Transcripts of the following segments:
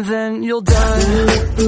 and then you'll die.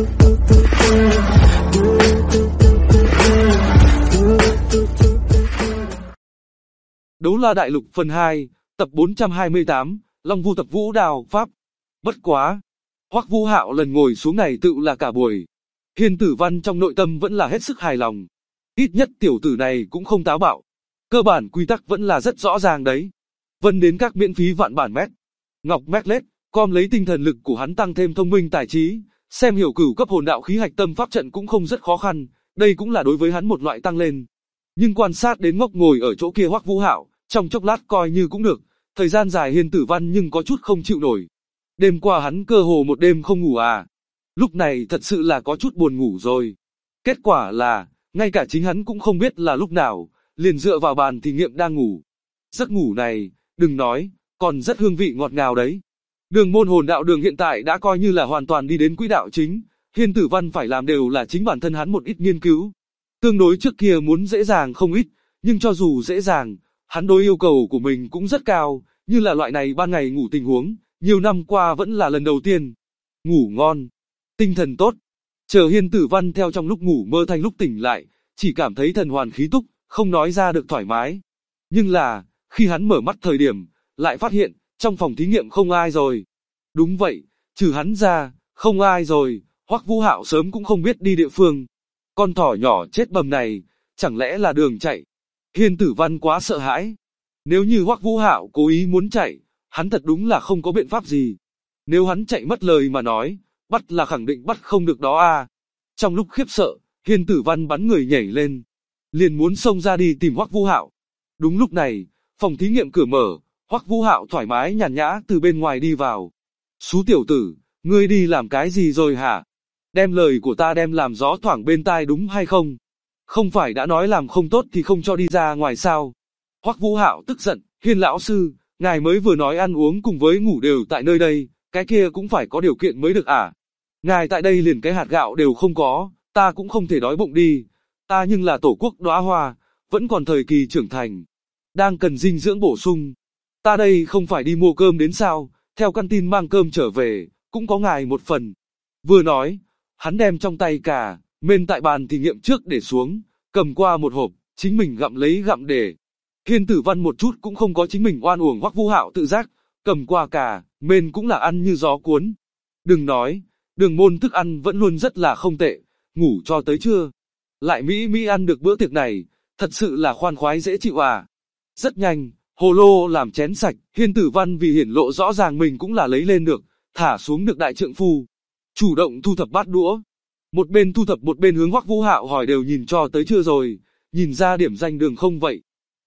Đấu La Đại Lục phần 2, tập 428, Long Vu tập vũ đao pháp. Bất quá, Hoắc Vũ Hạo lần ngồi xuống này tự là cả buổi. Hiên Tử Văn trong nội tâm vẫn là hết sức hài lòng. Ít nhất tiểu tử này cũng không táo bạo. Cơ bản quy tắc vẫn là rất rõ ràng đấy. Vân đến các miễn phí vạn bản mét. Ngọc Meclet, com lấy tinh thần lực của hắn tăng thêm thông minh tài trí, xem hiểu cửu cấp hồn đạo khí hạch tâm pháp trận cũng không rất khó khăn, đây cũng là đối với hắn một loại tăng lên. Nhưng quan sát đến ngốc ngồi ở chỗ kia Hoắc Vũ Hạo, trong chốc lát coi như cũng được, thời gian dài Hiên Tử Văn nhưng có chút không chịu nổi. Đêm qua hắn cơ hồ một đêm không ngủ à. Lúc này thật sự là có chút buồn ngủ rồi. Kết quả là, ngay cả chính hắn cũng không biết là lúc nào, liền dựa vào bàn thí nghiệm đang ngủ. Giấc ngủ này, đừng nói, còn rất hương vị ngọt ngào đấy. Đường môn hồn đạo đường hiện tại đã coi như là hoàn toàn đi đến quỹ đạo chính, Hiên Tử Văn phải làm đều là chính bản thân hắn một ít nghiên cứu. Tương đối trước kia muốn dễ dàng không ít, nhưng cho dù dễ dàng, hắn đối yêu cầu của mình cũng rất cao, như là loại này ban ngày ngủ tình huống, nhiều năm qua vẫn là lần đầu tiên. Ngủ ngon, tinh thần tốt. Chờ Hiên Tử Văn theo trong lúc ngủ mơ thành lúc tỉnh lại, chỉ cảm thấy thần hoàn khí túc, không nói ra được thoải mái. Nhưng là, khi hắn mở mắt thời điểm, lại phát hiện, trong phòng thí nghiệm không ai rồi. Đúng vậy, trừ hắn ra, không ai rồi, Hoắc Vũ Hạo sớm cũng không biết đi địa phương. Con thỏ nhỏ chết bầm này, chẳng lẽ là đường chạy? Hiên Tử Văn quá sợ hãi. Nếu như Hoắc Vũ Hạo cố ý muốn chạy, hắn thật đúng là không có biện pháp gì. Nếu hắn chạy mất lời mà nói, bắt là khẳng định bắt không được đó à. Trong lúc khiếp sợ, Hiên Tử Văn bắn người nhảy lên, liền muốn xông ra đi tìm Hoắc Vũ Hạo. Đúng lúc này, phòng thí nghiệm cửa mở, Hoắc Vũ Hạo thoải mái nhàn nhã từ bên ngoài đi vào. Xú tiểu tử, ngươi đi làm cái gì rồi hả? Đem lời của ta đem làm gió thoảng bên tai đúng hay không? Không phải đã nói làm không tốt thì không cho đi ra ngoài sao? Hoắc Vũ Hạo tức giận, Hiên lão sư, ngài mới vừa nói ăn uống cùng với ngủ đều tại nơi đây, cái kia cũng phải có điều kiện mới được à? Ngài tại đây liền cái hạt gạo đều không có, ta cũng không thể đói bụng đi. Ta nhưng là tổ quốc đóa hoa, vẫn còn thời kỳ trưởng thành, đang cần dinh dưỡng bổ sung. Ta đây không phải đi mua cơm đến sao, theo căn tin mang cơm trở về, cũng có ngài một phần. Vừa nói, hắn đem trong tay cà, mên tại bàn thí nghiệm trước để xuống, cầm qua một hộp, chính mình gặm lấy gặm để. Hiên Tử Văn một chút cũng không có chính mình oan uổng Hoắc Vũ Hạo tự giác, cầm qua cà, mên cũng là ăn như gió cuốn. Đừng nói, đường môn thức ăn vẫn luôn rất là không tệ, ngủ cho tới trưa. Lại mỹ ăn được bữa tiệc này, thật sự là khoan khoái dễ chịu à. Rất nhanh, hồ lô làm chén sạch, Hiên Tử Văn vì hiển lộ rõ ràng mình cũng là lấy lên được, thả xuống được đại trượng phu. Chủ động thu thập bát đũa. Một bên thu thập một bên hướng Hoắc Vũ Hạo hỏi đều nhìn cho tới chưa rồi, nhìn ra điểm danh đường không vậy?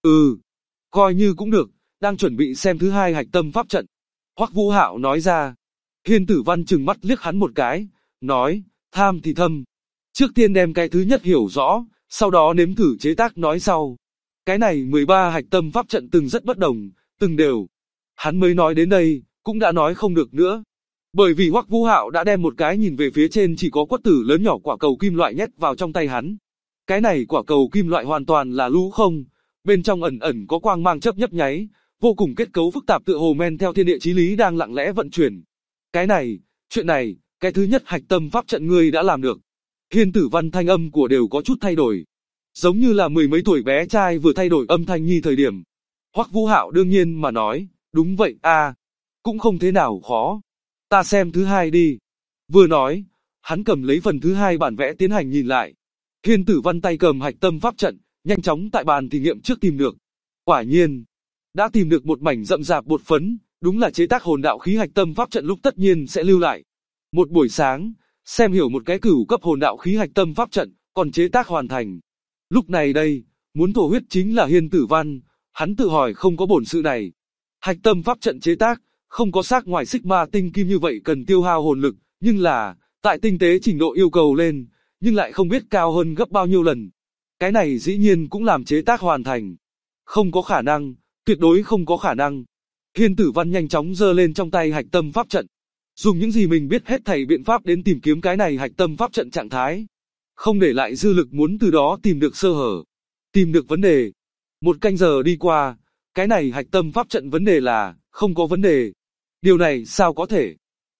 Coi như cũng được, đang chuẩn bị xem thứ hai hạch tâm pháp trận. Hoắc Vũ Hạo nói ra. Hiên Tử Văn trừng mắt liếc hắn một cái, nói, tham thì thâm. Trước tiên đem cái thứ nhất hiểu rõ, sau đó nếm thử chế tác nói sau. Cái này 13 hạch tâm pháp trận từng rất bất đồng, từng đều. Hắn mới nói đến đây, cũng đã nói không được nữa. Bởi vì Hoắc Vũ Hạo đã đem một cái nhìn về phía trên chỉ có quất tử lớn nhỏ quả cầu kim loại nhét vào trong tay hắn. Cái này quả cầu kim loại hoàn toàn là lũ không, bên trong ẩn ẩn có quang mang chớp nhấp nháy, vô cùng kết cấu phức tạp tựa hồ men theo thiên địa chí lý đang lặng lẽ vận chuyển. Cái này, chuyện này, cái thứ nhất hạch tâm pháp trận ngươi đã làm được. Hiên Tử Văn thanh âm của đều có chút thay đổi. Giống như là mười mấy tuổi bé trai vừa thay đổi âm thanh nhi thời điểm. Hoắc Vũ Hạo đương nhiên mà nói, đúng vậy à, cũng không thế nào khó. Ta xem thứ hai đi. Vừa nói, hắn cầm lấy phần thứ hai bản vẽ tiến hành nhìn lại. Hiên Tử Văn tay cầm hạch tâm pháp trận, nhanh chóng tại bàn thí nghiệm trước tìm được. Quả nhiên, đã tìm được một mảnh rậm rạp bột phấn, đúng là chế tác hồn đạo khí hạch tâm pháp trận lúc tất nhiên sẽ lưu lại. Một buổi sáng, xem hiểu một cái cửu cấp hồn đạo khí hạch tâm pháp trận, còn chế tác hoàn thành. Lúc này đây, muốn thổ huyết chính là Hiên Tử Văn, hắn tự hỏi không có bổn sự này. Hạch tâm pháp trận chế tác, không có xác ngoài Sigma tinh kim như vậy cần tiêu hao hồn lực, nhưng là, tại tinh tế trình độ yêu cầu lên, nhưng lại không biết cao hơn gấp bao nhiêu lần. Cái này dĩ nhiên cũng làm chế tác hoàn thành. Không có khả năng, tuyệt đối không có khả năng. Hiên Tử Văn nhanh chóng giơ lên trong tay hạch tâm pháp trận. Dùng những gì mình biết hết thảy biện pháp đến tìm kiếm cái này hạch tâm pháp trận trạng thái. Không để lại dư lực muốn từ đó tìm được sơ hở. Tìm được vấn đề. Một canh giờ đi qua, cái này hạch tâm pháp trận vấn đề là, không có vấn đề. Điều này sao có thể?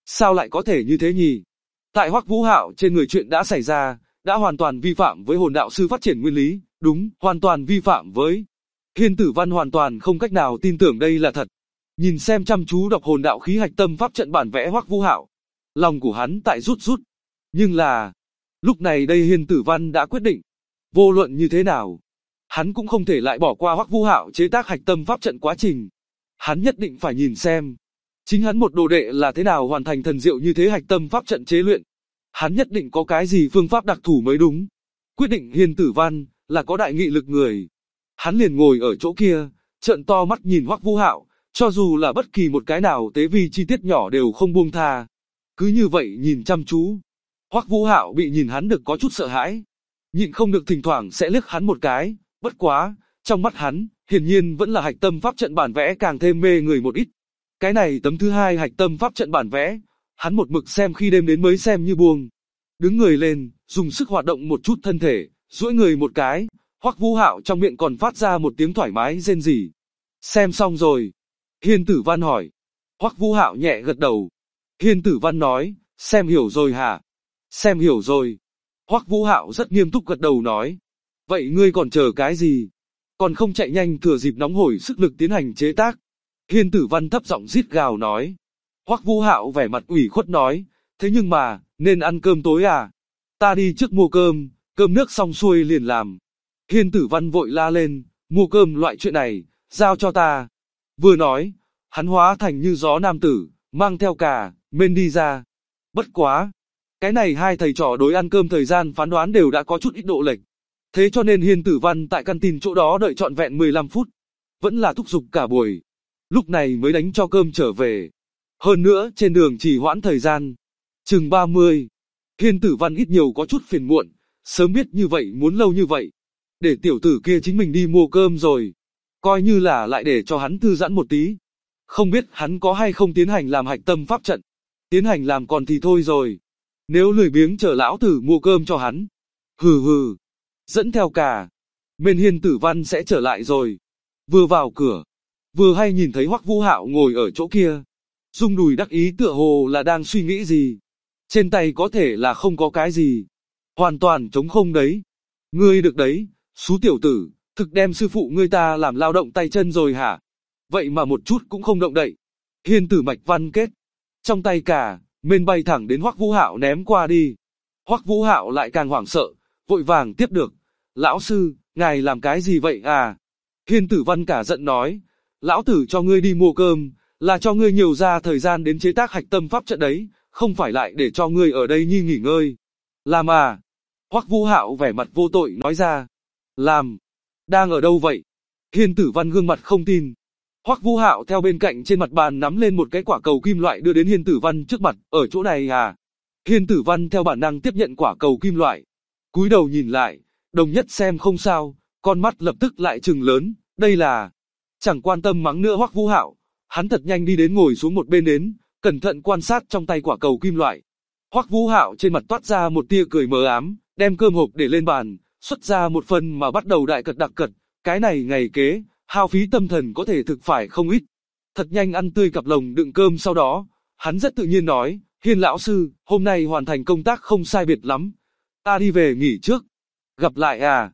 Sao lại có thể như thế nhỉ? Tại Hoắc Vũ Hạo trên người chuyện đã xảy ra, đã hoàn toàn vi phạm với hồn đạo sư phát triển nguyên lý, đúng, hoàn toàn vi phạm với. Hiên Tử Văn hoàn toàn không cách nào tin tưởng đây là thật. Nhìn xem chăm chú đọc hồn đạo khí hạch tâm pháp trận bản vẽ Hoắc Vũ Hạo, lòng của hắn tại rút rút. Nhưng là, lúc này đây Hiên Tử Văn đã quyết định, vô luận như thế nào, hắn cũng không thể lại bỏ qua Hoắc Vũ Hạo chế tác hạch tâm pháp trận quá trình. Hắn nhất định phải nhìn xem, chính hắn một đồ đệ là thế nào hoàn thành thần diệu như thế hạch tâm pháp trận chế luyện. Hắn nhất định có cái gì phương pháp đặc thù mới đúng. Quyết định Hiên Tử Văn là có đại nghị lực người. Hắn liền ngồi ở chỗ kia, trợn to mắt nhìn Hoắc Vũ Hạo, cho dù là bất kỳ một cái nào tế vi chi tiết nhỏ đều không buông tha. Cứ như vậy nhìn chăm chú. Hoắc Vũ Hạo bị nhìn hắn được có chút sợ hãi, nhịn không được thỉnh thoảng sẽ liếc hắn một cái, bất quá, trong mắt hắn, hiển nhiên vẫn là hạch tâm pháp trận bản vẽ càng thêm mê người một ít. Cái này tấm thứ hai hạch tâm pháp trận bản vẽ, hắn một mực xem khi đêm đến mới xem như buông. Đứng người lên, dùng sức hoạt động một chút thân thể, duỗi người một cái, Hoắc Vũ Hạo trong miệng còn phát ra một tiếng thoải mái rên rỉ. Xem xong rồi. Hiên Tử Văn hỏi. Hoắc Vũ Hạo nhẹ gật đầu. Hiên Tử Văn nói, xem hiểu rồi hả? Xem hiểu rồi. Hoắc Vũ Hạo rất nghiêm túc gật đầu nói. Vậy ngươi còn chờ cái gì? Còn không chạy nhanh thừa dịp nóng hổi sức lực tiến hành chế tác. Hiên Tử Văn thấp giọng rít gào nói. Hoắc Vũ Hạo vẻ mặt ủy khuất nói, thế nhưng mà, nên ăn cơm tối à? Ta đi trước mua cơm, cơm nước xong xuôi liền làm. Hiên Tử Văn vội la lên, mua cơm loại chuyện này, giao cho ta. Vừa nói, hắn hóa thành như gió nam tử, mang theo cà, mên đi ra. Bất quá, cái này hai thầy trò đối ăn cơm thời gian phán đoán đều đã có chút ít độ lệch. Thế cho nên Hiên Tử Văn tại căn tin chỗ đó đợi trọn vẹn 15 phút. Vẫn là thúc giục cả buổi. Lúc này mới đánh cho cơm trở về. Hơn nữa trên đường trì hoãn thời gian. Chừng 30. Hiên Tử Văn ít nhiều có chút phiền muộn. Sớm biết như vậy muốn lâu như vậy. Để tiểu tử kia chính mình đi mua cơm rồi. Coi như là lại để cho hắn thư giãn một tí. Không biết hắn có hay không tiến hành làm hạch tâm pháp trận. Tiến hành làm còn thì thôi rồi. Nếu lười biếng chờ lão tử mua cơm cho hắn. Hừ hừ. Dẫn theo cả. Bên Hiên Tử Văn sẽ trở lại rồi. Vừa vào cửa. Vừa hay nhìn thấy Hoắc Vũ Hạo ngồi ở chỗ kia. Rung đùi đắc ý tựa hồ là đang suy nghĩ gì. Trên tay có thể là không có cái gì. Hoàn toàn trống không đấy. Ngươi được đấy, xú tiểu tử, thực đem sư phụ ngươi ta làm lao động tay chân rồi hả? Vậy mà một chút cũng không động đậy. Hiên Tử Mạch Văn kết. Trong tay cả, mên bay thẳng đến Hoắc Vũ Hạo ném qua đi. Hoắc Vũ Hạo lại càng hoảng sợ, vội vàng tiếp được. Lão sư, ngài làm cái gì vậy à? Hiên Tử Văn cả giận nói. Lão tử cho ngươi đi mua cơm, là cho ngươi nhiều ra thời gian đến chế tác hạch tâm pháp trận đấy, không phải lại để cho ngươi ở đây nghỉ ngơi. Làm à? Hoắc Vũ Hạo vẻ mặt vô tội nói ra. Làm? Đang ở đâu vậy? Hiên Tử Văn gương mặt không tin. Hoắc Vũ Hạo theo bên cạnh trên mặt bàn nắm lên một cái quả cầu kim loại đưa đến Hiên Tử Văn trước mặt, ở chỗ này à? Hiên Tử Văn theo bản năng tiếp nhận quả cầu kim loại. Cúi đầu nhìn lại, đồng nhất xem không sao, con mắt lập tức lại trừng lớn, đây là... Chẳng quan tâm mắng nữa Hoắc Vũ Hạo, hắn thật nhanh đi đến ngồi xuống một bên đến, cẩn thận quan sát trong tay quả cầu kim loại. Hoắc Vũ Hạo trên mặt toát ra một tia cười mờ ám, đem cơm hộp để lên bàn, xuất ra một phần mà bắt đầu đại cật đặc cật, cái này ngày kế, hao phí tâm thần có thể thực phải không ít. Thật nhanh ăn tươi cặp lồng đựng cơm sau đó, hắn rất tự nhiên nói, Hiên lão sư, hôm nay hoàn thành công tác không sai biệt lắm, ta đi về nghỉ trước. Gặp lại à?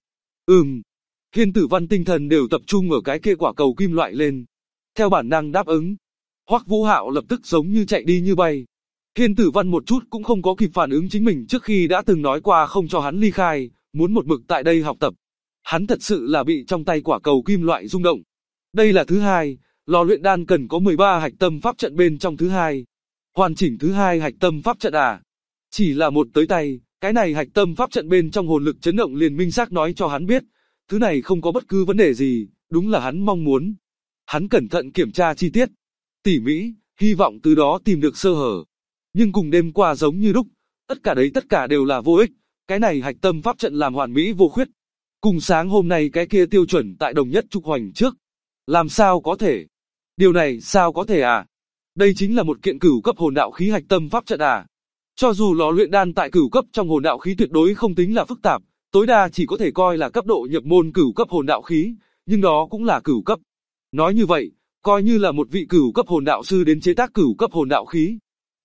Hiên Tử Văn tinh thần đều tập trung ở cái kia quả cầu kim loại lên. Theo bản năng đáp ứng. Hoắc Vũ Hạo lập tức giống như chạy đi như bay. Hiên Tử Văn một chút cũng không có kịp phản ứng chính mình trước khi đã từng nói qua không cho hắn ly khai, muốn một mực tại đây học tập. Hắn thật sự là bị trong tay quả cầu kim loại rung động. Đây là thứ hai, lò luyện đan cần có 13 hạch tâm pháp trận bên trong thứ hai. Hoàn chỉnh thứ hai hạch tâm pháp trận à? Chỉ là một tới tay, cái này hạch tâm pháp trận bên trong hồn lực chấn động liền minh xác nói cho hắn biết. Thứ này không có bất cứ vấn đề gì, đúng là hắn mong muốn. Hắn cẩn thận kiểm tra chi tiết, tỉ mỉ, hy vọng từ đó tìm được sơ hở. Nhưng cùng đêm qua giống như đúc, tất cả đều là vô ích, cái này hạch tâm pháp trận làm hoàn mỹ vô khuyết. Cùng sáng hôm nay cái kia tiêu chuẩn tại đồng nhất trục hoành trước. Làm sao có thể? Điều này sao có thể à? Đây chính là một kiện cửu cấp hồn đạo khí hạch tâm pháp trận à? Cho dù lò luyện đan tại cửu cấp trong hồn đạo khí tuyệt đối không tính là phức tạp, tối đa chỉ có thể coi là cấp độ nhập môn cửu cấp hồn đạo khí, nhưng đó cũng là cửu cấp. Nói như vậy, coi như là một vị cửu cấp hồn đạo sư đến chế tác cửu cấp hồn đạo khí.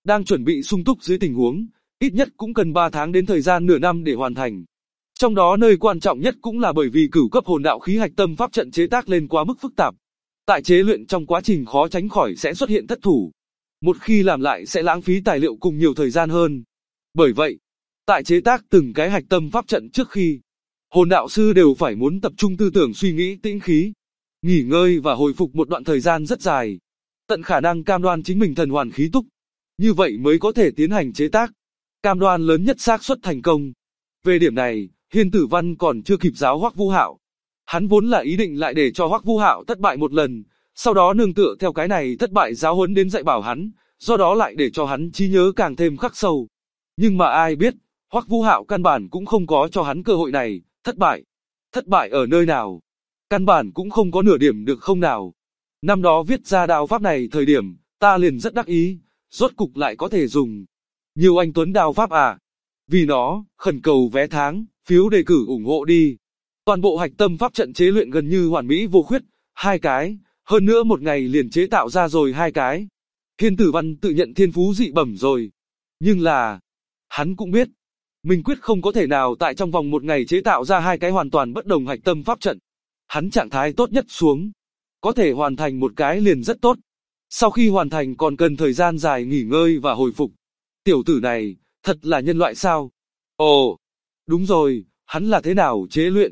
đang chuẩn bị sung túc dưới tình huống, ít nhất cũng cần 3 tháng đến thời gian nửa năm để hoàn thành. Trong đó nơi quan trọng nhất cũng là bởi vì cửu cấp hồn đạo khí hạch tâm pháp trận chế tác lên quá mức phức tạp. Tại chế luyện trong quá trình khó tránh khỏi sẽ xuất hiện thất thủ. Một khi làm lại sẽ lãng phí tài liệu cùng nhiều thời gian hơn. Bởi vậy, tại chế tác từng cái hạch tâm pháp trận trước khi, hồn đạo sư đều phải muốn tập trung tư tưởng suy nghĩ tĩnh khí, nghỉ ngơi và hồi phục một đoạn thời gian rất dài, tận khả năng cam đoan chính mình thần hoàn khí túc, như vậy mới có thể tiến hành chế tác, cam đoan lớn nhất xác suất thành công. Về điểm này, Hiên Tử Văn còn chưa kịp giáo Hoắc Vũ Hạo. Hắn vốn là ý định lại để cho Hoắc Vũ Hạo thất bại một lần, sau đó nương tựa theo cái này thất bại giáo huấn đến dạy bảo hắn, do đó lại để cho hắn trí nhớ càng thêm khắc sâu. Nhưng mà ai biết, Hoắc Vũ Hạo căn bản cũng không có cho hắn cơ hội này, thất bại. Thất bại ở nơi nào? Căn bản cũng không có nửa điểm được không nào. Năm đó viết ra đao pháp này thời điểm, ta liền rất đắc ý, rốt cục lại có thể dùng. Nhiều anh tuấn đao pháp à? Vì nó, khẩn cầu vé tháng, phiếu đề cử ủng hộ đi. Toàn bộ hạch tâm pháp trận chế luyện gần như hoàn mỹ vô khuyết, 2 cái, hơn nữa một ngày liền chế tạo ra rồi 2 cái. Hiên Tử Văn tự nhận thiên phú dị bẩm rồi. Nhưng là, hắn cũng biết, mình quyết không có thể nào tại trong vòng một ngày chế tạo ra 2 cái hoàn toàn bất đồng hạch tâm pháp trận. Hắn trạng thái tốt nhất xuống, có thể hoàn thành một cái liền rất tốt. Sau khi hoàn thành còn cần thời gian dài nghỉ ngơi và hồi phục. Tiểu tử này, thật là nhân loại sao? Ồ, đúng rồi, hắn là thế nào chế luyện?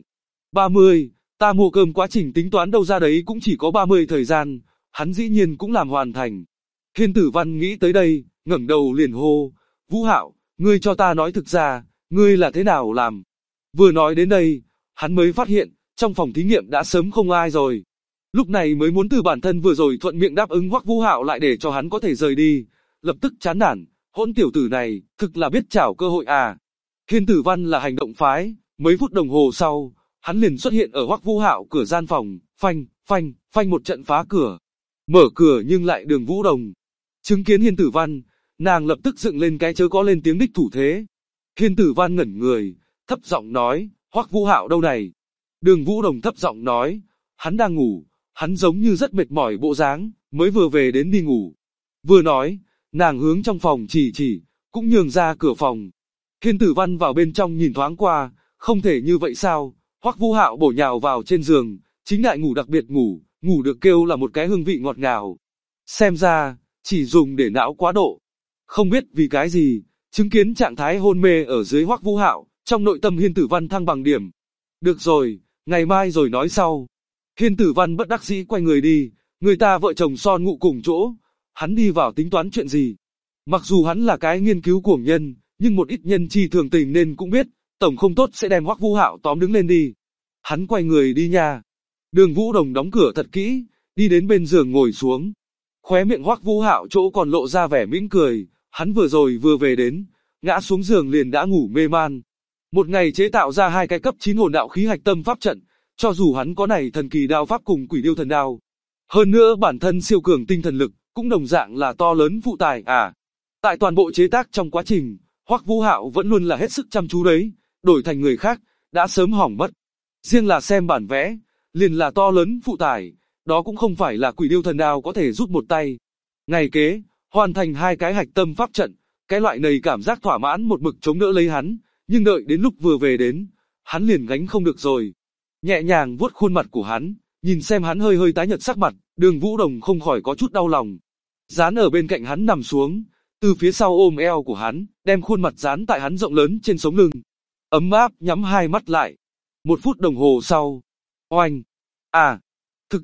30, ta mua cơm quá trình tính toán đâu ra đấy cũng chỉ có 30 thời gian, hắn dĩ nhiên cũng làm hoàn thành. Hiên Tử Văn nghĩ tới đây, ngẩng đầu liền hô, Vũ Hạo, ngươi cho ta nói thực ra, ngươi là thế nào làm? Vừa nói đến đây, hắn mới phát hiện, trong phòng thí nghiệm đã sớm không ai rồi. Lúc này mới muốn từ bản thân vừa rồi thuận miệng đáp ứng Hoắc Vũ Hạo lại để cho hắn có thể rời đi, lập tức chán nản, hỗn tiểu tử này, thực là biết chảo cơ hội à. Hiên Tử Văn là hành động phái, mấy phút đồng hồ sau, hắn liền xuất hiện ở Hoắc Vũ Hạo cửa gian phòng, phanh, phanh, phanh một trận phá cửa. Mở cửa nhưng lại Đường Vũ Đồng. Chứng kiến Hiên Tử Văn, nàng lập tức dựng lên cái chớ có lên tiếng đích thủ thế. Hiên Tử Văn ngẩn người, thấp giọng nói, Hoắc Vũ Hạo đâu này? Đường Vũ Đồng thấp giọng nói, hắn đang ngủ, hắn giống như rất mệt mỏi bộ dáng, mới vừa về đến đi ngủ. Vừa nói, nàng hướng trong phòng chỉ, cũng nhường ra cửa phòng. Hiên Tử Văn vào bên trong nhìn thoáng qua, không thể như vậy sao? Hoắc Vũ Hạo bổ nhào vào trên giường, chính đại ngủ đặc biệt ngủ được kêu là một cái hương vị ngọt ngào. Xem ra, chỉ dùng để não quá độ. Không biết vì cái gì, chứng kiến trạng thái hôn mê ở dưới Hoắc Vũ Hạo, trong nội tâm Hiên Tử Văn thăng bằng điểm. Được rồi, ngày mai rồi nói sau. Hiên Tử Văn bất đắc dĩ quay người đi, người ta vợ chồng son ngủ cùng chỗ, hắn đi vào tính toán chuyện gì. Mặc dù hắn là cái nghiên cứu cuồng nhân, nhưng một ít nhân chi thường tình nên cũng biết, tổng không tốt sẽ đem Hoắc Vũ Hạo tóm đứng lên đi. Hắn quay người đi nha. Đường Vũ Đồng đóng cửa thật kỹ, đi đến bên giường ngồi xuống. Khóe miệng Hoắc Vũ Hạo chỗ còn lộ ra vẻ mỉm cười, hắn vừa rồi vừa về đến, ngã xuống giường liền đã ngủ mê man. Một ngày chế tạo ra 2 cái cấp 9 hồn đạo khí hạch tâm pháp trận, cho dù hắn có này thần kỳ đao pháp cùng quỷ điêu thần đao. Hơn nữa bản thân siêu cường tinh thần lực, cũng đồng dạng là to lớn phụ tài à. Tại toàn bộ chế tác trong quá trình, Hoắc Vũ Hạo vẫn luôn là hết sức chăm chú đấy, đổi thành người khác, đã sớm hỏng mất. Riêng là xem bản vẽ, liền là to lớn phụ tải, đó cũng không phải là quỷ điêu thần đao có thể rút một tay. Ngày kế, hoàn thành 2 cái hạch tâm pháp trận, cái loại này cảm giác thỏa mãn một mực chống đỡ lấy hắn, nhưng đợi đến lúc vừa về đến, hắn liền gánh không được rồi. Nhẹ nhàng vuốt khuôn mặt của hắn, nhìn xem hắn hơi hơi tái nhợt sắc mặt, Đường Vũ Đồng không khỏi có chút đau lòng. Dán ở bên cạnh hắn nằm xuống, từ phía sau ôm eo của hắn, đem khuôn mặt dán tại hắn rộng lớn trên sống lưng. Ấm áp nhắm hai mắt lại. 1 phút đồng hồ sau. Oanh! À! Thực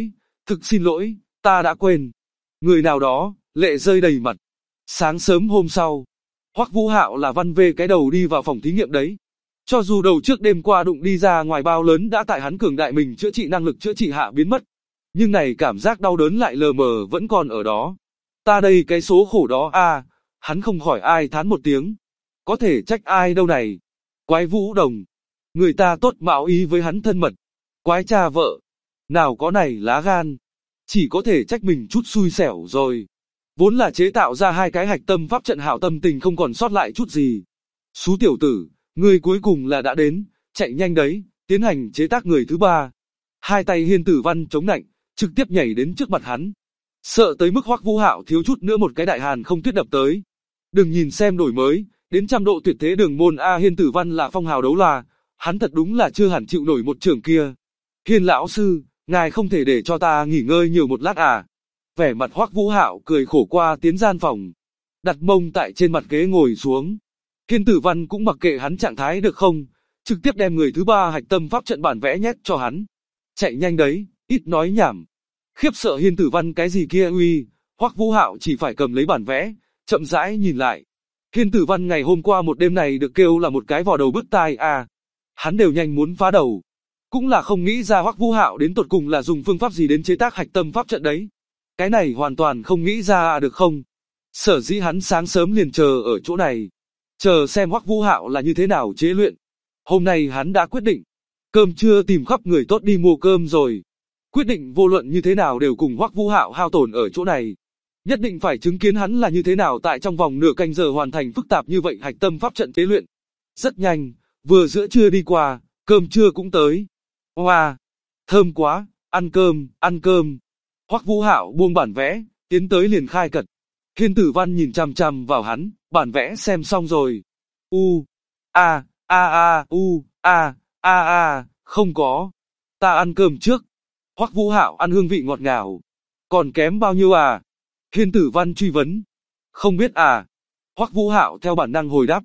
xin lỗi, ta đã quên. Người nào đó, lệ rơi đầy mặt. Sáng sớm hôm sau, Hoắc Vũ Hạo là văn về cái đầu đi vào phòng thí nghiệm đấy. Cho dù đầu trước đêm qua đụng đi ra ngoài bao lớn đã tại hắn cường đại mình chữa trị năng lực chữa trị hạ biến mất. Nhưng này cảm giác đau đớn lại lờ mờ vẫn còn ở đó. Ta đây cái số khổ đó a, hắn không khỏi ai thán một tiếng. Có thể trách ai đâu này. Quái Vũ Đồng. Người ta tốt mạo ý với hắn thân mật. Quái cha vợ. Nào có này lá gan. Chỉ có thể trách mình chút xui xẻo rồi. Vốn là chế tạo ra 2 cái hạch tâm pháp trận hảo tâm tình không còn sót lại chút gì. Xú tiểu tử, người cuối cùng là đã đến, chạy nhanh đấy, tiến hành chế tác người thứ 3. 2 tay Hiên Tử Văn chống nạnh, trực tiếp nhảy đến trước mặt hắn. Sợ tới mức Hoắc Vũ Hạo thiếu chút nữa một cái đại hàn không tuyết đập tới. Đừng nhìn xem đổi mới, đến trăm độ tuyệt thế đường môn A Hiên Tử Văn là phong hào đấu la, hắn thật đúng là chưa hẳn chịu nổi một trường kia. Hiên lão sư, ngài không thể để cho ta nghỉ ngơi nhiều một lát à? Vẻ mặt Hoắc Vũ Hạo cười khổ qua tiến gian phòng, đặt mông tại trên mặt ghế ngồi xuống. Hiên Tử Văn cũng mặc kệ hắn trạng thái được không, trực tiếp đem người thứ ba hạch tâm pháp trận bản vẽ nhét cho hắn. Chạy nhanh đấy, ít nói nhảm. Khiếp sợ Hiên Tử Văn cái gì kia uy, Hoắc Vũ Hạo chỉ phải cầm lấy bản vẽ, chậm rãi nhìn lại. Hiên Tử Văn ngày hôm qua một đêm này được kêu là một cái vò đầu bứt tai à. Hắn đều nhanh muốn phá đầu. Cũng là không nghĩ ra Hoắc Vũ Hạo đến tột cùng là dùng phương pháp gì đến chế tác hạch tâm pháp trận đấy. Cái này hoàn toàn không nghĩ ra được không? Sở dĩ hắn sáng sớm liền chờ ở chỗ này, chờ xem Hoắc Vũ Hạo là như thế nào chế luyện. Hôm nay hắn đã quyết định, cơm trưa tìm khắp người tốt đi mua cơm rồi. Quyết định vô luận như thế nào đều cùng Hoắc Vũ Hạo hao tổn ở chỗ này. Nhất định phải chứng kiến hắn là như thế nào tại trong vòng nửa canh giờ hoàn thành phức tạp như vậy hạch tâm pháp trận tế luyện. Rất nhanh, vừa giữa trưa đi qua, cơm trưa cũng tới. Wow, thơm quá, ăn cơm, ăn cơm. Hoắc Vũ Hạo buông bản vẽ, tiến tới liền khai cật. Hiên Tử Văn nhìn chằm chằm vào hắn, bản vẽ xem xong rồi. Không có. Ta ăn cơm trước. Hoắc Vũ Hạo ăn hương vị ngọt ngào. Còn kém bao nhiêu à? Hiên Tử Văn truy vấn. Không biết à? Hoắc Vũ Hạo theo bản năng hồi đáp.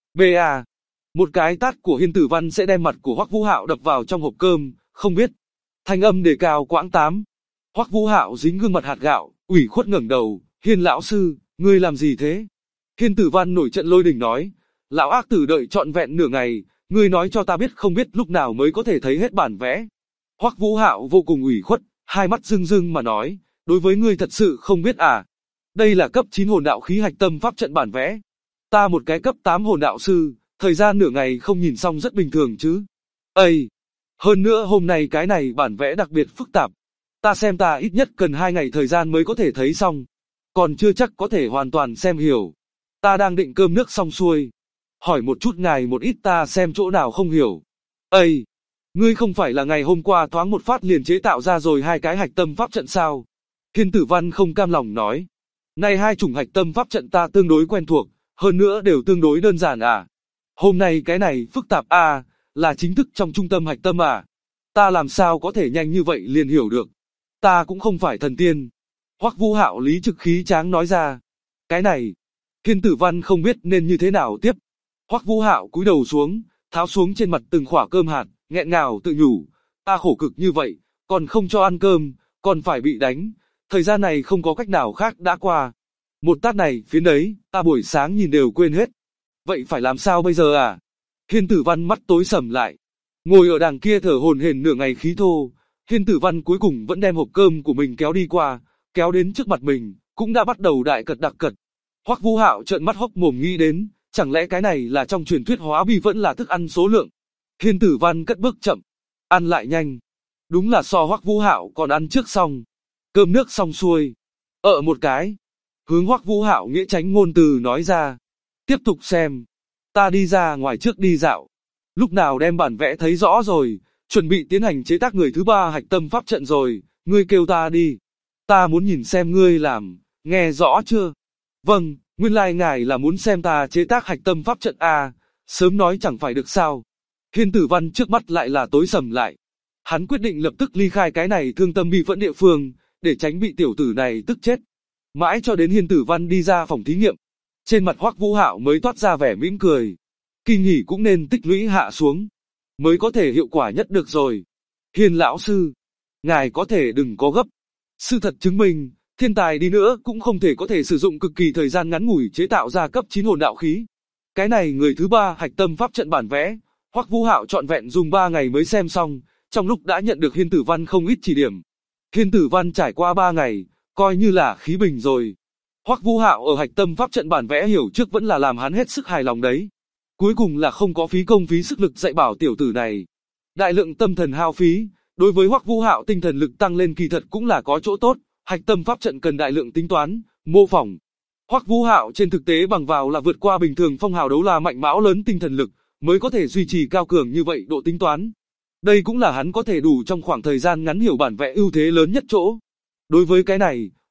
À. Một cái tát của Hiên Tử Văn sẽ đem mặt của Hoắc Vũ Hạo đập vào trong hộp cơm, không biết. Thanh âm đề cao quãng 8. Hoắc Vũ Hạo dính gương mặt hạt gạo, ủy khuất ngẩng đầu. Hiên lão sư, ngươi làm gì thế? Hiên Tử Văn nổi trận lôi đình nói. Lão ác tử đợi trọn vẹn nửa ngày, ngươi nói cho ta biết không biết lúc nào mới có thể thấy hết bản vẽ. Hoắc Vũ Hạo vô cùng ủy khuất, hai mắt rưng rưng mà nói, đối với ngươi thật sự không biết à? Đây là cấp 9 hồn đạo khí hạch tâm pháp trận bản vẽ. Ta một cái cấp 8 hồn đạo sư, thời gian nửa ngày không nhìn xong rất bình thường chứ. Ây! Hơn nữa hôm nay cái này bản vẽ đặc biệt phức tạp. Ta xem ta ít nhất cần 2 ngày thời gian mới có thể thấy xong. Còn chưa chắc có thể hoàn toàn xem hiểu. Ta đang định cơm nước xong xuôi. Hỏi một chút ngài một ít ta xem chỗ nào không hiểu. Ây! Ngươi không phải là ngày hôm qua thoáng một phát liền chế tạo ra rồi hai cái hạch tâm pháp trận sao? Hiên Tử Văn không cam lòng nói. Này hai chủng hạch tâm pháp trận ta tương đối quen thuộc, hơn nữa đều tương đối đơn giản à. Hôm nay cái này phức tạp à, là chính thức trong trung tâm hạch tâm à. Ta làm sao có thể nhanh như vậy liền hiểu được. Ta cũng không phải thần tiên. Hoắc Vũ Hạo lý trực khí tráng nói ra. Cái này, Hiên Tử Văn không biết nên như thế nào tiếp. Hoắc Vũ Hạo cúi đầu xuống, tháo xuống trên mặt từng khỏa cơm hạt, nghẹn ngào tự nhủ. Ta khổ cực như vậy, còn không cho ăn cơm, còn phải bị đánh. Thời gian này không có cách nào khác đã qua. Một tát này phiến đấy, ta buổi sáng nhìn đều quên hết. Vậy phải làm sao bây giờ à? Hiên Tử Văn mắt tối sầm lại. Ngồi ở đằng kia thở hổn hển nửa ngày khí thô. Hiên Tử Văn cuối cùng vẫn đem hộp cơm của mình kéo đi qua, kéo đến trước mặt mình, cũng đã bắt đầu đại cật đặc cật. Hoắc Vũ Hạo trợn mắt hốc mồm nghĩ đến, chẳng lẽ cái này là trong truyền thuyết hóa bi vẫn là thức ăn số lượng. Hiên Tử Văn cất bước chậm, ăn lại nhanh. Đúng là so Hoắc Vũ Hạo còn ăn trước xong. Cơm nước xong xuôi. Một cái. Hướng Hoắc Vũ Hạo nghĩa tránh ngôn từ nói ra. Tiếp tục xem. Ta đi ra ngoài trước đi dạo. Lúc nào đem bản vẽ thấy rõ rồi, chuẩn bị tiến hành chế tác người thứ ba hạch tâm pháp trận rồi, ngươi kêu ta đi. Ta muốn nhìn xem ngươi làm, nghe rõ chưa? Vâng, nguyên lai ngài là muốn xem ta chế tác hạch tâm pháp trận à, sớm nói chẳng phải được sao. Hiên Tử Văn trước mắt lại là tối sầm lại. Hắn quyết định lập tức ly khai cái này thương tâm bi phẫn địa phương, để tránh bị tiểu tử này tức chết. Mãi cho đến Hiên Tử Văn đi ra phòng thí nghiệm. Trên mặt Hoắc Vũ Hạo mới toát ra vẻ mỉm cười. Kỳ nghỉ cũng nên tích lũy hạ xuống, mới có thể hiệu quả nhất được rồi. Hiên lão sư, ngài có thể đừng có gấp. Sự thật chứng minh, thiên tài đi nữa cũng không thể có thể sử dụng cực kỳ thời gian ngắn ngủi chế tạo ra cấp 9 hồn đạo khí. Cái này người thứ ba hạch tâm pháp trận bản vẽ, Hoắc Vũ Hạo trọn vẹn dùng 3 ngày mới xem xong, trong lúc đã nhận được Hiên Tử Văn không ít chỉ điểm. Hiên Tử Văn trải qua 3 ngày, coi như là khí bình rồi. Hoắc Vũ Hạo ở hạch tâm pháp trận bản vẽ hiểu trước vẫn là làm hắn hết sức hài lòng đấy. Cuối cùng là không có phí công phí sức lực dạy bảo tiểu tử này. Đại lượng tâm thần hao phí, đối với Hoắc Vũ Hạo tinh thần lực tăng lên kỳ thật cũng là có chỗ tốt, hạch tâm pháp trận cần đại lượng tính toán, mô phỏng. Hoắc Vũ Hạo trên thực tế bằng vào là vượt qua bình thường phong hào đấu la mạnh mão lớn tinh thần lực, mới có thể duy trì cao cường như vậy độ tính toán. Đây cũng là hắn có thể đủ trong khoảng thời gian ngắn hiểu bản vẽ ưu thế lớn nhất chỗ. Đối với cái này,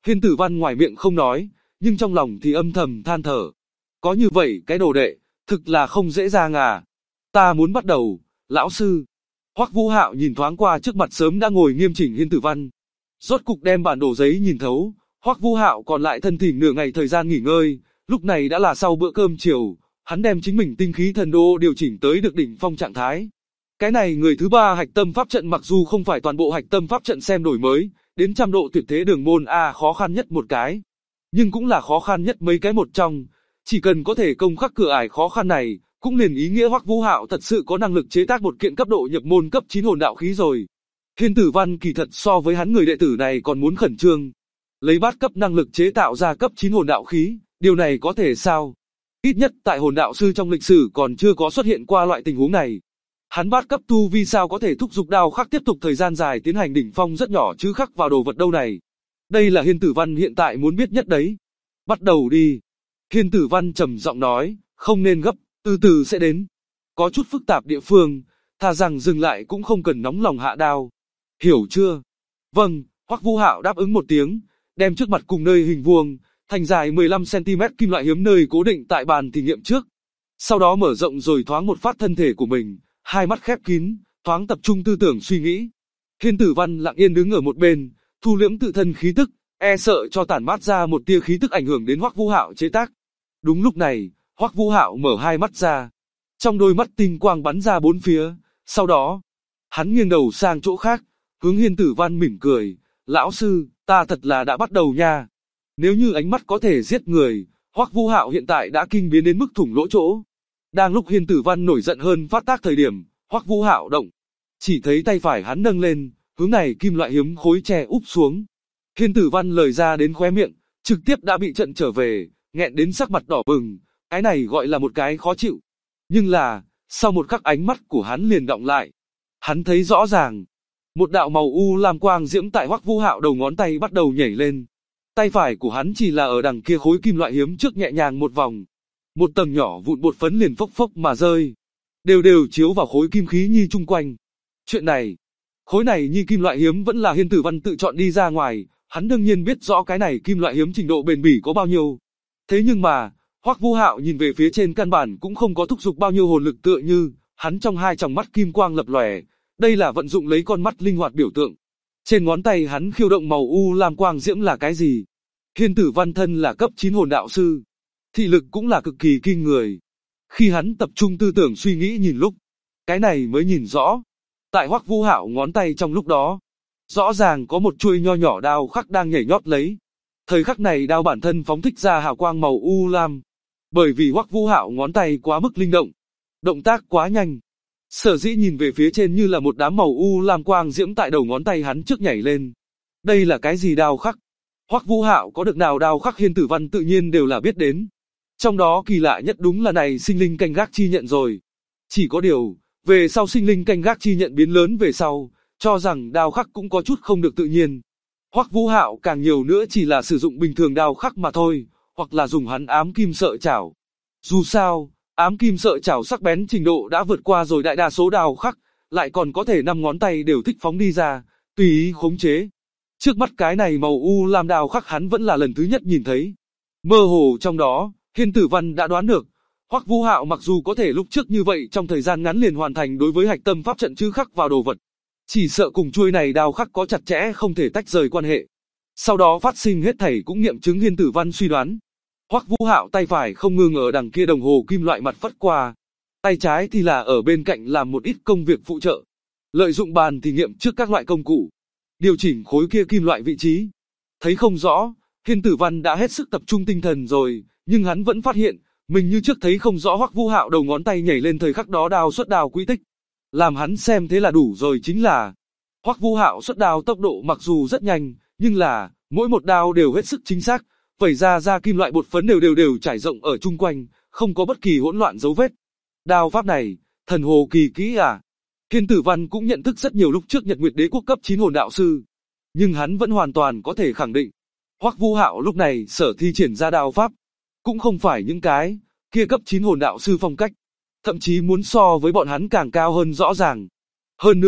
Hiên Tử Văn ngoài miệng không nói, nhưng trong lòng thì âm thầm than thở. Có như vậy cái đồ đệ, thực là không dễ dàng à. Ta muốn bắt đầu, lão sư. Hoắc Vũ Hạo nhìn thoáng qua trước mặt sớm đã ngồi nghiêm chỉnh Hiên Tử Văn. Rốt cục đem bản đồ giấy nhìn thấu, Hoắc Vũ Hạo còn lại thân thỉnh nửa ngày thời gian nghỉ ngơi, lúc này đã là sau bữa cơm chiều, hắn đem chính mình tinh khí thần đô điều chỉnh tới được đỉnh phong trạng thái. Cái này người thứ ba hạch tâm pháp trận mặc dù không phải toàn bộ hạch tâm pháp trận xem đổi mới, đến trăm độ tuyệt thế đường môn A khó khăn nhất một cái, nhưng cũng là khó khăn nhất mấy cái một trong, chỉ cần có thể công khắc cửa ải khó khăn này, cũng liền ý nghĩa Hoắc Vũ Hạo thật sự có năng lực chế tác một kiện cấp độ nhập môn cấp 9 hồn đạo khí rồi. Hiên Tử Văn kỳ thật so với hắn người đệ tử này còn muốn khẩn trương. Lấy bát cấp năng lực chế tạo ra cấp 9 hồn đạo khí, điều này có thể sao? Ít nhất tại hồn đạo sư trong lịch sử còn chưa có xuất hiện qua loại tình huống này. Hắn bát cấp tu vi sao có thể thúc giục đao khắc tiếp tục thời gian dài tiến hành đỉnh phong rất nhỏ chứ khắc vào đồ vật đâu này. Đây là Hiên Tử Văn hiện tại muốn biết nhất đấy. Bắt đầu đi. Hiên Tử Văn trầm giọng nói, không nên gấp, từ từ sẽ đến. Có chút phức tạp địa phương, thà rằng dừng lại cũng không cần nóng lòng hạ đao. Hiểu chưa? Vâng, Hoắc Vũ Hạo đáp ứng một tiếng, đem trước mặt cùng nơi hình vuông, thành dài 15cm kim loại hiếm nơi cố định tại bàn thí nghiệm trước. Sau đó mở rộng rồi thoáng một phát thân thể của mình, hai mắt khép kín, thoáng tập trung tư tưởng suy nghĩ. Hiên Tử Văn lặng yên đứng ở một bên, thu liễm tự thân khí tức, e sợ cho tản mát ra một tia khí tức ảnh hưởng đến Hoắc Vũ Hạo chế tác. Đúng lúc này, Hoắc Vũ Hạo mở hai mắt ra, trong đôi mắt tinh quang bắn ra bốn phía, sau đó, hắn nghiêng đầu sang chỗ khác, hướng Hiên Tử Văn mỉm cười, lão sư, ta thật là đã bắt đầu nha. Nếu như ánh mắt có thể giết người, Hoắc Vũ Hạo hiện tại đã kinh biến đến mức thủng lỗ chỗ. Đang lúc Hiên Tử Văn nổi giận hơn phát tác thời điểm, Hoắc Vũ Hạo động, chỉ thấy tay phải hắn nâng lên, hướng này kim loại hiếm khối tre úp xuống. Hiên Tử Văn lời ra đến khóe miệng, trực tiếp đã bị trận trở về, nghẹn đến sắc mặt đỏ bừng, cái này gọi là một cái khó chịu. Nhưng là, sau một khắc ánh mắt của hắn liền đọng lại. Hắn thấy rõ ràng, một đạo màu u lam quang diễm tại Hoắc Vũ Hạo đầu ngón tay bắt đầu nhảy lên. Tay phải của hắn chỉ là ở đằng kia khối kim loại hiếm trước nhẹ nhàng một vòng. Một tầng nhỏ vụn bột phấn liền phốc phốc mà rơi, đều đều chiếu vào khối kim khí nhi chung quanh. Chuyện này, khối này nhi kim loại hiếm vẫn là Hiên Tử Văn tự chọn đi ra ngoài, hắn đương nhiên biết rõ cái này kim loại hiếm trình độ bền bỉ có bao nhiêu. Thế nhưng mà, Hoắc Vũ Hạo nhìn về phía trên căn bản cũng không có thúc giục bao nhiêu hồn lực tựa như, hắn trong hai tròng mắt kim quang lập lòe, đây là vận dụng lấy con mắt linh hoạt biểu tượng. Trên ngón tay hắn khiêu động màu u lam quang diễm là cái gì? Hiên Tử Văn thân là cấp 9 hồn đạo sư, thị lực cũng là cực kỳ kinh người. Khi hắn tập trung tư tưởng suy nghĩ nhìn lúc, cái này mới nhìn rõ. Tại Hoắc Vũ Hạo ngón tay trong lúc đó, rõ ràng có một chuôi nho nhỏ đao khắc đang nhảy nhót lấy. Thời khắc này đao bản thân phóng thích ra hào quang màu u lam, bởi vì Hoắc Vũ Hạo ngón tay quá mức linh động, động tác quá nhanh. Sở dĩ nhìn về phía trên như là một đám màu u lam quang diễm tại đầu ngón tay hắn trước nhảy lên. Đây là cái gì đao khắc? Hoắc Vũ Hạo có được nào đao khắc Hiên Tử Văn tự nhiên đều là biết đến. Trong đó kỳ lạ nhất đúng là này sinh linh canh gác chi nhận rồi. Chỉ có điều, về sau sinh linh canh gác chi nhận biến lớn về sau, cho rằng đao khắc cũng có chút không được tự nhiên. Hoắc Vũ Hạo càng nhiều nữa chỉ là sử dụng bình thường đao khắc mà thôi, hoặc là dùng hắn ám kim sợi chảo. Dù sao, ám kim sợi chảo sắc bén trình độ đã vượt qua rồi đại đa số đao khắc, lại còn có thể 5 ngón tay đều thích phóng đi ra, tùy ý khống chế. Trước mắt cái này màu u lam đao khắc hắn vẫn là lần thứ nhất nhìn thấy. Mơ hồ trong đó, Hiên Tử Văn đã đoán được, Hoắc Vũ Hạo mặc dù có thể lúc trước như vậy trong thời gian ngắn liền hoàn thành đối với hạch tâm pháp trận chữ khắc vào đồ vật, chỉ sợ cùng chuôi này đao khắc có chặt chẽ không thể tách rời quan hệ. Sau đó phát sinh hết thảy cũng nghiệm chứng Hiên Tử Văn suy đoán. Hoắc Vũ Hạo tay phải không ngừng ở đằng kia đồng hồ kim loại mặt phất qua, tay trái thì là ở bên cạnh làm một ít công việc phụ trợ, lợi dụng bàn thí nghiệm trước các loại công cụ, điều chỉnh khối kia kim loại vị trí. Thấy không rõ, Hiên Tử Văn đã hết sức tập trung tinh thần rồi, nhưng hắn vẫn phát hiện, mình như trước thấy không rõ Hoắc Vũ Hạo đầu ngón tay nhảy lên thời khắc đó đao xuất đao quỹ tích. Làm hắn xem thế là đủ rồi chính là, Hoắc Vũ Hạo xuất đao tốc độ mặc dù rất nhanh, nhưng là, mỗi một đao đều hết sức chính xác, vẩy ra kim loại bột phấn đều trải rộng ở chung quanh, không có bất kỳ hỗn loạn dấu vết. Đao pháp này, thần hồ kỳ kỹ à? Hiên Tử Văn cũng nhận thức rất nhiều lúc trước Nhật Nguyệt Đế quốc cấp 9 hồn đạo sư, nhưng hắn vẫn hoàn toàn có thể khẳng định, Hoắc Vũ Hạo lúc này sở thi triển ra đao pháp, cũng không phải những cái kia cấp 9 hồn đạo sư phong cách, thậm chí muốn so với bọn hắn càng cao hơn rõ ràng. Hơn nữa,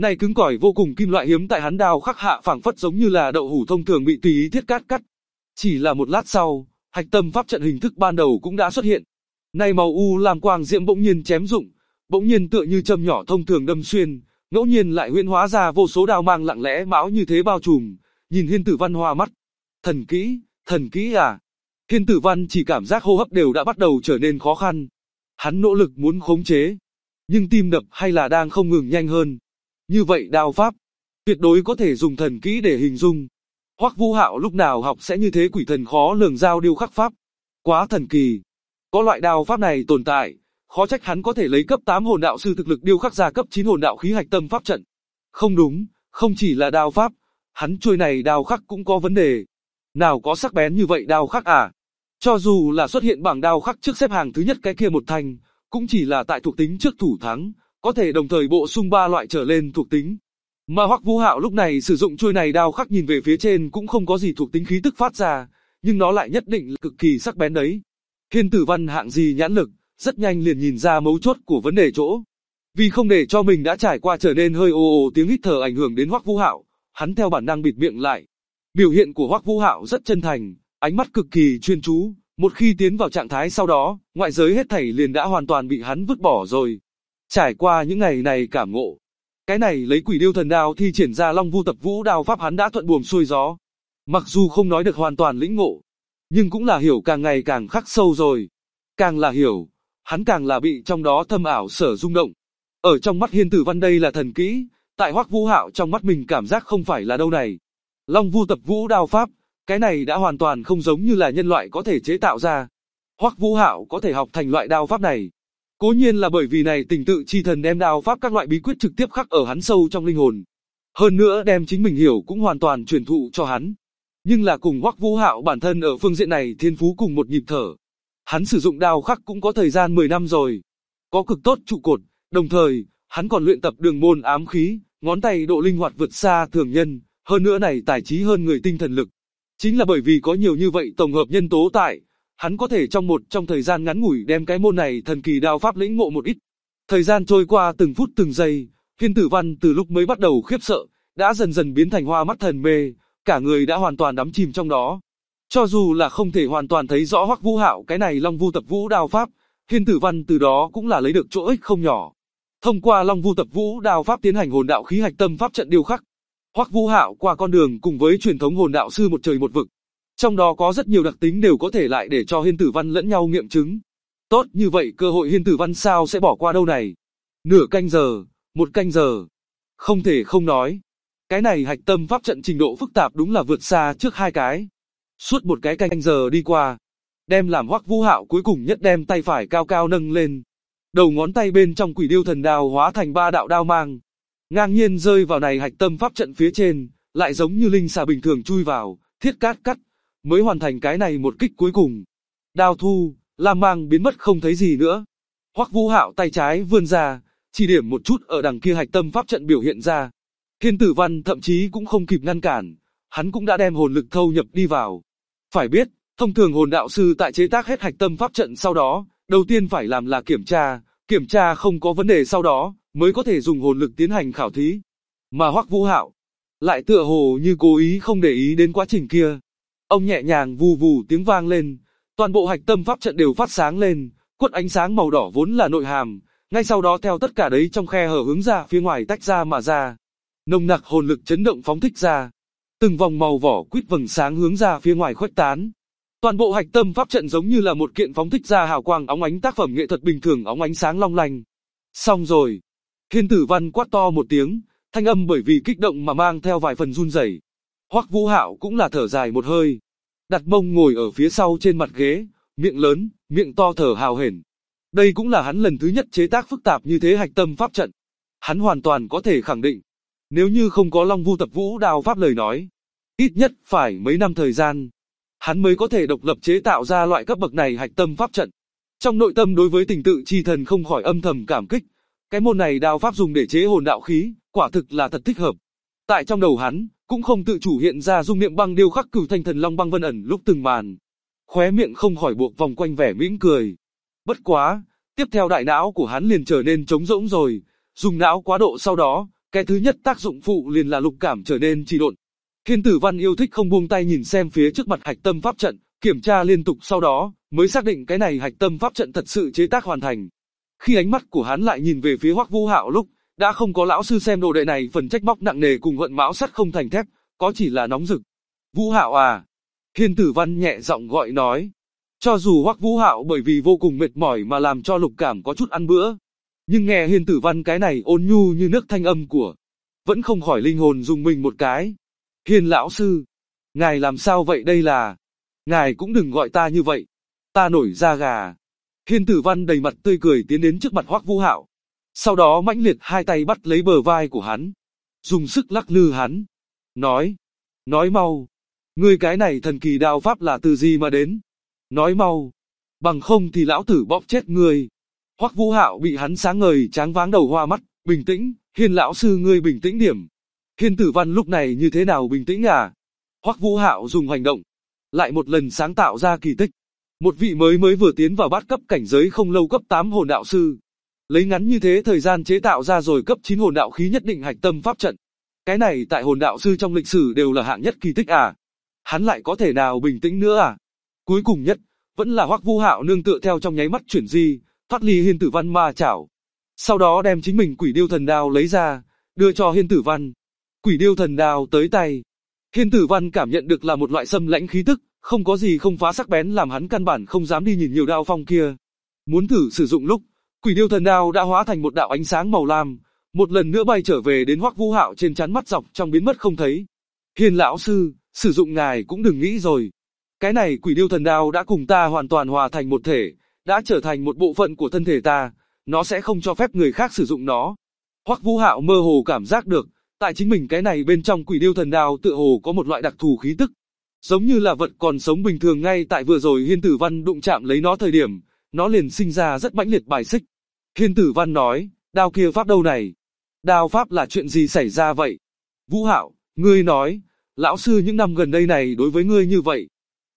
Này cứng cỏi vô cùng, kim loại hiếm tại hắn đao khắc hạ phảng phất giống như là đậu hũ thông thường bị tùy ý thiết cắt. Chỉ là một lát sau, hạch tâm pháp trận hình thức ban đầu cũng đã xuất hiện. Này màu u lam quang diễm bỗng nhiên chém rụng, bỗng nhiên tựa như châm nhỏ thông thường đâm xuyên, ngẫu nhiên lại huyễn hóa ra vô số đao mang lặng lẽ mão như thế bao trùm, nhìn Hiên Tử Văn hoa mắt. Thần kỹ à? Hiên Tử Văn chỉ cảm giác hô hấp đều đã bắt đầu trở nên khó khăn. Hắn nỗ lực muốn khống chế, nhưng tim đập hay là đang không ngừng nhanh hơn. Như vậy đao pháp, tuyệt đối có thể dùng thần kỹ để hình dung. Hoắc Vũ Hạo lúc nào học sẽ như thế quỷ thần khó lường dao điêu khắc pháp. Quá thần kỳ. Có loại đao pháp này tồn tại, khó trách hắn có thể lấy cấp 8 hồn đạo sư thực lực điêu khắc ra cấp 9 hồn đạo khí hạch tâm pháp trận. Không đúng, không chỉ là đao pháp, hắn chuôi này đao khắc cũng có vấn đề. Nào có sắc bén như vậy đao khắc à? Cho dù là xuất hiện bảng đao khắc trước xếp hàng thứ nhất cái kia một thanh, cũng chỉ là tại thuộc tính trước thủ thắng, có thể đồng thời bổ sung 3 loại trở lên thuộc tính. Mà Hoắc Vũ Hạo lúc này sử dụng chuôi này đao khắc nhìn về phía trên cũng không có gì thuộc tính khí tức phát ra, nhưng nó lại nhất định là cực kỳ sắc bén đấy. Hiên Tử Văn hạng gì nhãn lực, rất nhanh liền nhìn ra mấu chốt của vấn đề chỗ. Vì không để cho mình đã trải qua trở nên hơi ồ ồ tiếng hít thở ảnh hưởng đến Hoắc Vũ Hạo, hắn theo bản năng bịt miệng lại. Biểu hiện của Hoắc Vũ Hạo rất chân thành, ánh mắt cực kỳ chuyên chú, một khi tiến vào trạng thái sau đó, ngoại giới hết thảy liền đã hoàn toàn bị hắn vứt bỏ rồi. Trải qua những ngày này cảm ngộ, cái này lấy Quỷ Điêu Thần Đao thi triển ra Long Vu Tập Vũ đao pháp hắn đã thuận buồm xuôi gió. Mặc dù không nói được hoàn toàn lĩnh ngộ, nhưng cũng là hiểu càng ngày càng khắc sâu rồi. Càng là hiểu, hắn càng là bị trong đó thâm ảo sở rung động. Ở trong mắt Hiên Tử Văn đây là thần kỹ, tại Hoắc Vũ Hạo trong mắt mình cảm giác không phải là đâu này. Long Vu Tập Vũ đao pháp, cái này đã hoàn toàn không giống như là nhân loại có thể chế tạo ra. Hoắc Vũ Hạo có thể học thành loại đao pháp này, cố nhiên là bởi vì này Tình Tự Chi Thần đem đao pháp các loại bí quyết trực tiếp khắc ở hắn sâu trong linh hồn. Hơn nữa đem chính mình hiểu cũng hoàn toàn truyền thụ cho hắn. Nhưng là cùng Hoắc Vũ Hạo bản thân ở phương diện này thiên phú cùng một nhịp thở. Hắn sử dụng đao khắc cũng có thời gian 10 năm rồi. Có cực tốt trụ cột, đồng thời, hắn còn luyện tập đường môn ám khí, ngón tay độ linh hoạt vượt xa thường nhân, hơn nữa này tài trí hơn người tinh thần lực. Chính là bởi vì có nhiều như vậy tổng hợp nhân tố tại, hắn có thể trong thời gian ngắn ngủi đem cái môn này thần kỳ đao pháp lĩnh ngộ một ít. Thời gian trôi qua từng phút từng giây, Hiên Tử Văn từ lúc mới bắt đầu khiếp sợ, đã dần dần biến thành hoa mắt thần mê, cả người đã hoàn toàn đắm chìm trong đó. Cho dù là không thể hoàn toàn thấy rõ Hoắc Vũ Hạo cái này Long Vu Tập Vũ đao pháp, Hiên Tử Văn từ đó cũng là lấy được chỗ ích không nhỏ. Thông qua Long Vu Tập Vũ đao pháp tiến hành hồn đạo khí hạch tâm pháp trận điêu khắc, Hoắc Vũ Hạo qua con đường cùng với truyền thống hồn đạo sư một trời một vực. Trong đó có rất nhiều đặc tính đều có thể lại để cho Hiên Tử Văn lẫn nhau nghiệm chứng. Tốt như vậy cơ hội Hiên Tử Văn sao sẽ bỏ qua đâu này. Nửa canh giờ, 1 canh giờ. Không thể không nói. Cái này hạch tâm pháp trận trình độ phức tạp đúng là vượt xa trước 2 cái. Suốt 1 cái canh giờ đi qua, đem làm Hoắc Vũ Hạo cuối cùng nhất đem tay phải cao cao nâng lên. Đầu ngón tay bên trong Quỷ Điêu Thần Đao hóa thành 3 đạo đao mang, ngang nhiên rơi vào này hạch tâm pháp trận phía trên, lại giống như linh xà bình thường chui vào, thiết cắt, mới hoàn thành cái này một kích cuối cùng. Đao thu, lam mang biến mất không thấy gì nữa. Hoắc Vũ Hạo tay trái vươn ra, chỉ điểm một chút ở đằng kia hạch tâm pháp trận biểu hiện ra. Hiên Tử Văn thậm chí cũng không kịp ngăn cản, hắn cũng đã đem hồn lực thâu nhập đi vào. Phải biết, thông thường hồn đạo sư tại chế tác hết hạch tâm pháp trận sau đó, đầu tiên phải làm là kiểm tra không có vấn đề sau đó, mới có thể dùng hồn lực tiến hành khảo thí. Mà Hoắc Vũ Hạo lại tựa hồ như cố ý không để ý đến quá trình kia. Ông nhẹ nhàng vù vù tiếng vang lên, toàn bộ hạch tâm pháp trận đều phát sáng lên, quất ánh sáng màu đỏ vốn là nội hàm, ngay sau đó theo tất cả đấy trong khe hở hướng ra phía ngoài tách ra mà ra. Nồng nặc hồn lực chấn động phóng thích ra, từng vòng màu vỏ quýt vầng sáng hướng ra phía ngoài khuếch tán. Toàn bộ hạch tâm pháp trận giống như là một kiện phóng thích ra hào quang óng ánh tác phẩm nghệ thuật bình thường óng ánh sáng long lanh. Xong rồi. Hiên Tử Văn quát to một tiếng, thanh âm bởi vì kích động mà mang theo vài phần run rẩy. Hoắc Vũ Hạo cũng là thở dài một hơi, đặt mông ngồi ở phía sau trên mặt ghế, miệng lớn, miệng to thở hào hển. Đây cũng là hắn lần thứ nhất chế tác phức tạp như thế hạch tâm pháp trận. Hắn hoàn toàn có thể khẳng định, nếu như không có Long Vu Tập Vũ đao pháp lời nói, ít nhất phải mấy năm thời gian, hắn mới có thể độc lập chế tạo ra loại cấp bậc này hạch tâm pháp trận. Trong nội tâm đối với Tình Tự Chi Thần không khỏi âm thầm cảm kích, cái môn này đao pháp dùng để chế hồn đạo khí, quả thực là thật thích hợp. Tại trong đầu hắn, cũng không tự chủ hiện ra dung niệm băng điêu khắc Cửu Thanh Thần Long băng vân ẩn lúc từng màn. Khóe miệng không khỏi buộc vòng quanh vẻ mỉm cười. Bất quá, tiếp theo đại não của hắn liền trở nên trống rỗng rồi, dùng não quá độ sau đó, Cái thứ nhất tác dụng phụ liền là lục cảm trở nên trì độn. Hiên Tử Văn yêu thích không buông tay nhìn xem phía trước mặt hạch tâm pháp trận, kiểm tra liên tục sau đó, mới xác định cái này hạch tâm pháp trận thật sự chế tác hoàn thành. Khi ánh mắt của hắn lại nhìn về phía Hoắc Vũ Hạo lúc, đã không có lão sư xem đồ đệ này phần trách móc nặng nề cùng hận mão sắt không thành thép, có chỉ là nóng rực. Vũ Hạo à! Hiên Tử Văn nhẹ giọng gọi nói. Cho dù Hoắc Vũ Hạo bởi vì vô cùng mệt mỏi mà làm cho lục cảm có chút ăn bữa, nhưng nghe Hiên Tử Văn cái này ôn nhu như nước thanh âm của, vẫn không khỏi linh hồn rung mình một cái. Hiên lão sư, ngài làm sao vậy đây là? Ngài cũng đừng gọi ta như vậy, ta nổi da gà. Hiên Tử Văn đầy mặt tươi cười tiến đến trước mặt Hoắc Vũ Hạo, sau đó mãnh liệt hai tay bắt lấy bờ vai của hắn, dùng sức lắc lư hắn, nói mau, ngươi cái này thần kỳ đao pháp là từ gì mà đến? Nói mau, bằng không thì lão tử bóp chết ngươi. Hoắc Vũ Hạo bị hắn sáng ngời tráng váng đầu hoa mắt, bình tĩnh, Hiên lão sư ngươi bình tĩnh điểm. Hiên Tử Văn lúc này như thế nào bình tĩnh à? Hoắc Vũ Hạo dùng hành động, lại một lần sáng tạo ra kỳ tích. Một vị mới vừa tiến vào bát cấp cảnh giới không lâu cấp 8 hồn đạo sư, lấy ngắn như thế thời gian chế tạo ra rồi cấp 9 hồn đạo khí nhất định hạch tâm pháp trận. Cái này tại hồn đạo sư trong lịch sử đều là hạng nhất kỳ tích à? Hắn lại có thể nào bình tĩnh nữa à? Cuối cùng nhất, vẫn là Hoắc Vũ Hạo nương tựa theo trong nháy mắt chuyển di, thoát ly Hiên Tử Văn ma chảo. Sau đó đem chính mình Quỷ Điêu Thần Đao lấy ra, đưa cho Hiên Tử Văn. Quỷ Điêu Thần Đao tới tay. Hiên Tử Văn cảm nhận được là một loại xâm lãnh khí tức, không có gì không phá sắc bén làm hắn căn bản không dám đi nhìn nhiều đao phong kia. Muốn thử sử dụng lúc, Quỷ Điêu Thần Đao đã hóa thành một đạo ánh sáng màu lam, một lần nữa bay trở về đến Hoắc Vũ Hạo trên trán mắt dọc trong biến mất không thấy. Hiên lão sư, sử dụng ngài cũng đừng nghĩ rồi. Cái này Quỷ Điêu Thần Đao đã cùng ta hoàn toàn hòa thành một thể, đã trở thành một bộ phận của thân thể ta, nó sẽ không cho phép người khác sử dụng nó. Hoắc Vũ Hạo mơ hồ cảm giác được, tại chính mình cái này bên trong Quỷ Điêu Thần Đao tựa hồ có một loại đặc thù khí tức, giống như là vật còn sống bình thường. Ngay tại vừa rồi Hiên Tử Văn đụng chạm lấy nó thời điểm, nó liền sinh ra rất mãnh liệt bài xích. Hiên Tử Văn nói, đao kia pháp đâu này? Đao pháp là chuyện gì xảy ra vậy? Vũ Hạo, ngươi nói, lão sư những năm gần đây này đối với ngươi như vậy.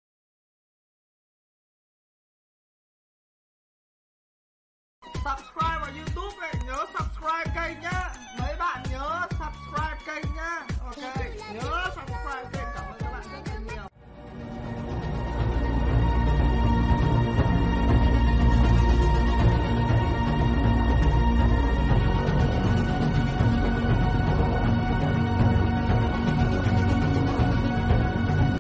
Subscribe vào YouTube này, nhớ subscribe kênh nhá. Mấy bạn nhớ subscribe kênh nhá. Ok, nhớ.